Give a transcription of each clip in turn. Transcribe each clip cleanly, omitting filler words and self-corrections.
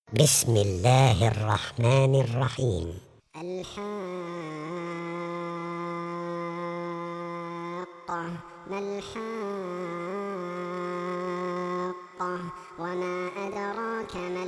بسم الله الرحمن الرحيم. الحاقة ما الحاقة وما أدراك ما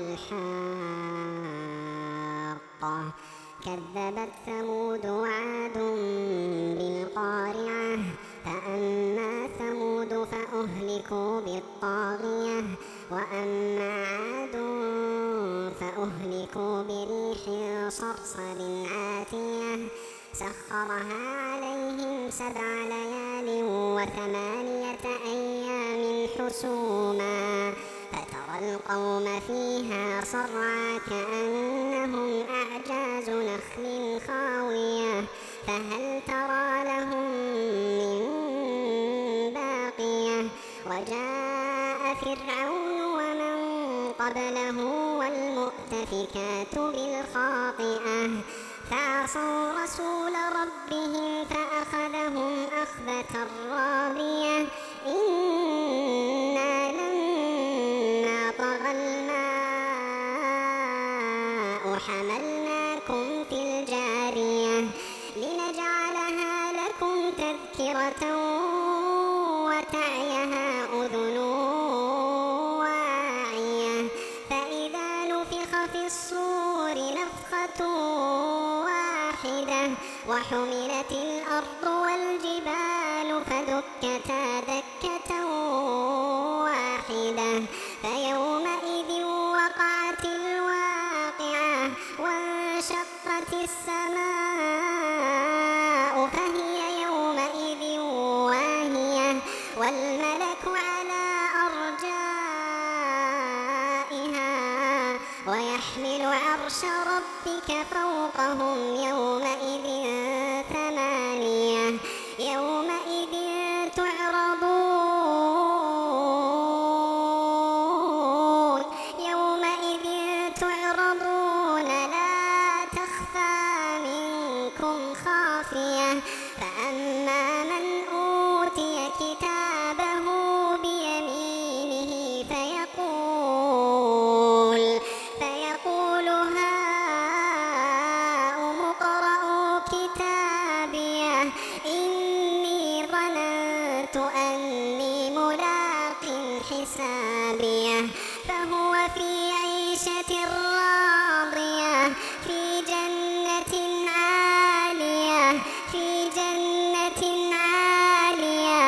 الحاقة كذبت ثمود وعاد بالقارعة فأما ثمود فأهلكوا بالطاغية وأما عاد فأهلكوا بريح صرصر عاتية سخرها عليهم 7 ليال و8 أيام حسوما فترى القوم فيها صرعى كأنهم أعجاز نخل خاوية فهل ترى لهم من باقية وجاء فرعون ومن قبله والمؤتفكات بالخاطئة فعصوا رسول ربهم فأخذهم أخذة رابية إنا لما طغى الماء حملناكم في الجارية لنجعلها لكم تذكرة وتعيها أذن واعية فإذا نفخ في الصور نفخة واحدة وحملت الأرض والجبال فدكتا دكة واحدة فيومئذ وقعت الواقعة وانشقت السماء فهي يومئذ واهية والملك على أرجائها ويحمل عرش ربك فوقهم يومئذ 8 يومئذ تعرضون لا تخفى منكم خافية فأما من أوتي كتابه بيمينه فيقول هاؤم اقرءوا كتابيه إني ظننت أني ملاق حسابيه فهو في عيشة راضية في جنة عالية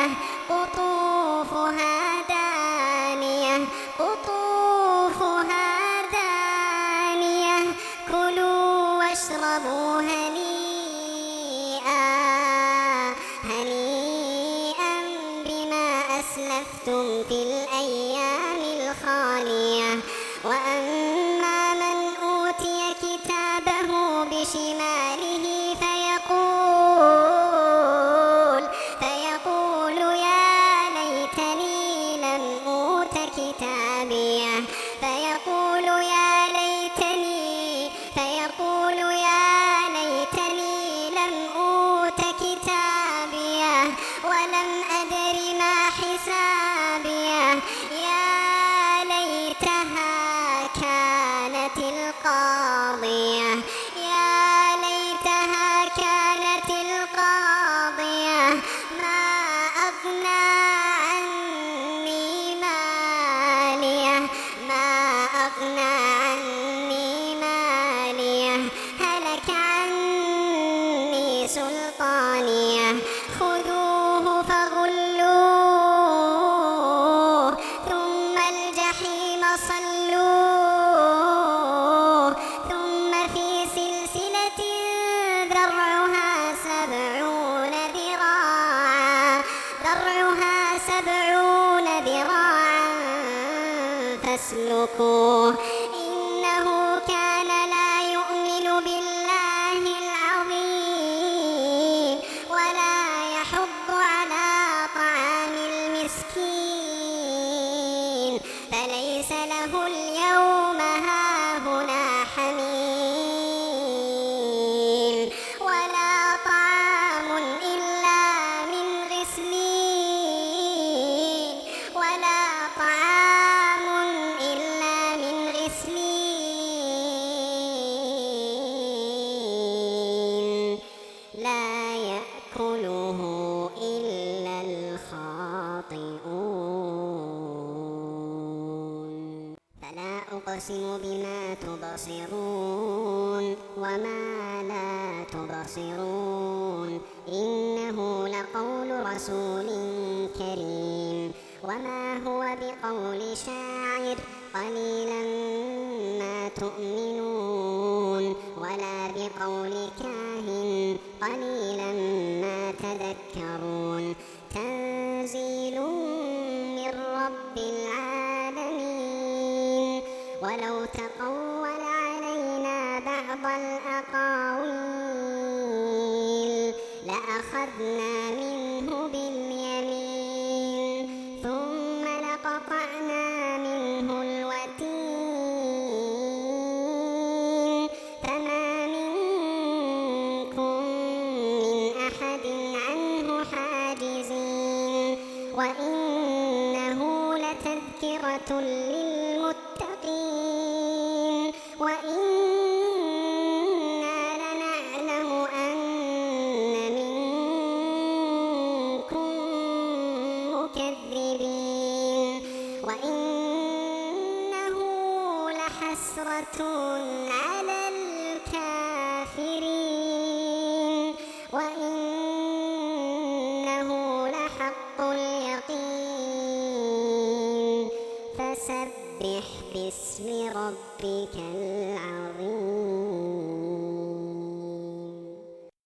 قطوفها دانية كلوا واشربوا هنيئا بما أسلفتم في الأيام الخالية وأما من أوتي كتابه بشماله فيقول يا ليتني لم أوت كتابيه فيقول يا ليتني لم أوت كتابيه ولم أدر ما حسابيه يا ليتها كانت القاضية ما أغنى عني ماليه هلك عني سلطانيه خذوه فغلوه ثم الجحيم صلوه ثم في يأكله إلا الخاطئون فلا أقسم بما تبصرون وما لا تبصرون إنه لقول رسول كريم وما هو بقول شاعر قليلا ما تؤمنون ولا بقول كاهن قليلا ما تذكرون تنزيل من رب العالمين ولو تقول علينا بعض الأقاويل لأخذنا منه باليمين ثم لقطعنا منه الوتين فما منكم من أحد عنه حاجزين وإنه لتذكرة للمتقين وإنا لنعلم أن منكم مكذبين وإنه لحسرة على الكافرين وإنه لحق اليقين فسبح باسم ربك